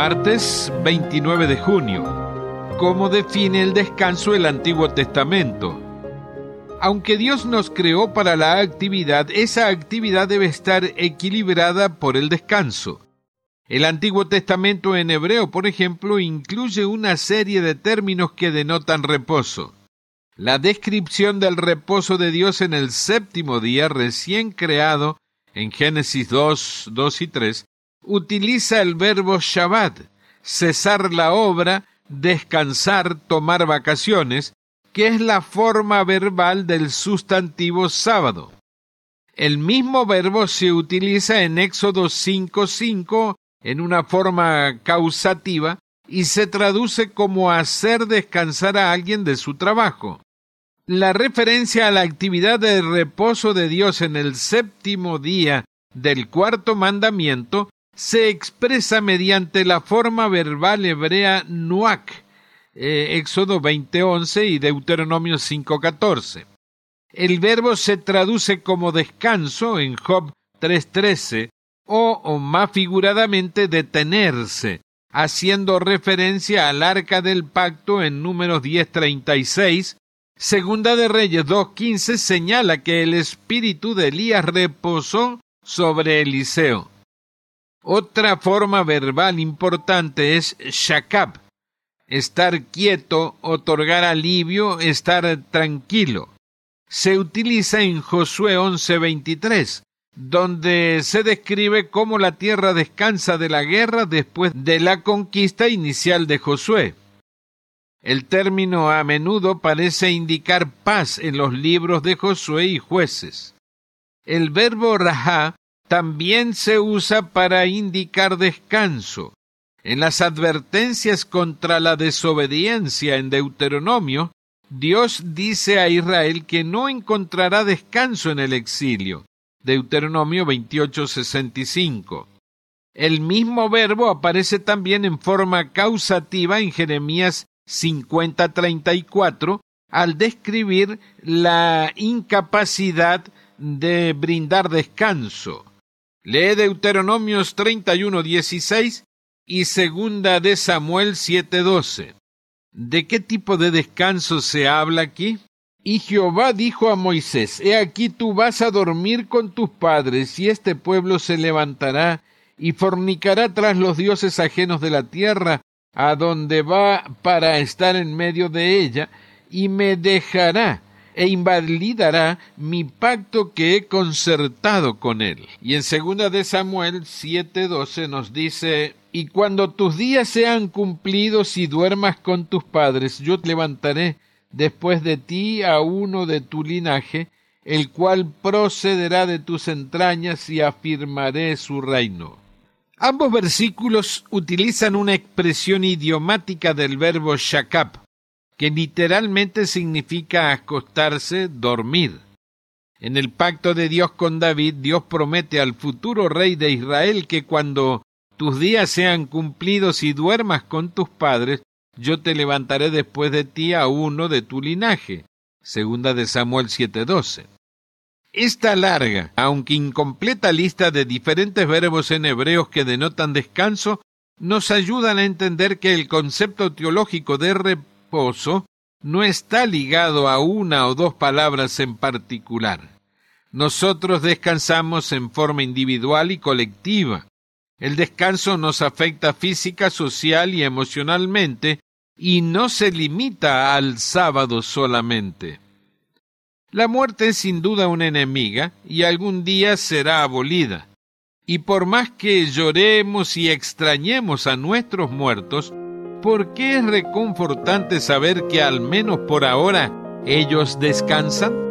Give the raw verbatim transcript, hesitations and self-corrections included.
Martes veintinueve de junio. ¿Cómo define el descanso el Antiguo Testamento? Aunque Dios nos creó para la actividad, esa actividad debe estar equilibrada por el descanso. El Antiguo Testamento en hebreo, por ejemplo, incluye una serie de términos que denotan reposo. La descripción del reposo de Dios en el séptimo día recién creado, en Génesis dos, dos y tres, utiliza el verbo Shabbat, cesar la obra, descansar, tomar vacaciones, que es la forma verbal del sustantivo sábado. El mismo verbo se utiliza en Éxodo cinco cinco en una forma causativa y se traduce como hacer descansar a alguien de su trabajo. La referencia a la actividad de reposo de Dios en el séptimo día del cuarto mandamiento se expresa mediante la forma verbal hebrea nuak, eh, Éxodo veinte once y Deuteronomio cinco catorce. El verbo se traduce como descanso en Job tres trece o, o más figuradamente detenerse, haciendo referencia al arca del pacto en Números diez treinta y seis. Segunda de Reyes dos quince señala que el espíritu de Elías reposó sobre Eliseo. Otra forma verbal importante es shakab, estar quieto, otorgar alivio, estar tranquilo. Se utiliza en Josué once veintitrés, donde se describe cómo la tierra descansa de la guerra después de la conquista inicial de Josué. El término a menudo parece indicar paz en los libros de Josué y Jueces. El verbo rajá también se usa para indicar descanso. En las advertencias contra la desobediencia en Deuteronomio, Dios dice a Israel que no encontrará descanso en el exilio. Deuteronomio veintiocho sesenta y cinco. El mismo verbo aparece también en forma causativa en Jeremías cincuenta treinta y cuatro al describir la incapacidad de brindar descanso. Lee Deuteronomios treinta y uno dieciséis y Segunda de Samuel siete doce. ¿De qué tipo de descanso se habla aquí? Y Jehová dijo a Moisés: He aquí tú vas a dormir con tus padres, y este pueblo se levantará y fornicará tras los dioses ajenos de la tierra, a donde va para estar en medio de ella, y me dejará e invalidará mi pacto que he concertado con él. Y en Segunda de Samuel siete doce nos dice: Y cuando tus días sean cumplidos y duermas con tus padres, yo levantaré después de ti a uno de tu linaje, el cual procederá de tus entrañas, y afirmaré su reino. Ambos versículos utilizan una expresión idiomática del verbo shakab, que literalmente significa acostarse, dormir. En el pacto de Dios con David, Dios promete al futuro rey de Israel que cuando tus días sean cumplidos y duermas con tus padres, yo te levantaré después de ti a uno de tu linaje. Segunda de Samuel siete doce. Esta larga, aunque incompleta lista de diferentes verbos en hebreos que denotan descanso, nos ayudan a entender que el concepto teológico de reposo no está ligado a una o dos palabras en particular. Nosotros descansamos en forma individual y colectiva. El descanso nos afecta física, social y emocionalmente, y no se limita al sábado solamente. La muerte es sin duda una enemiga, y algún día será abolida. Y por más que lloremos y extrañemos a nuestros muertos, ¿por qué es reconfortante saber que al menos por ahora ellos descansan?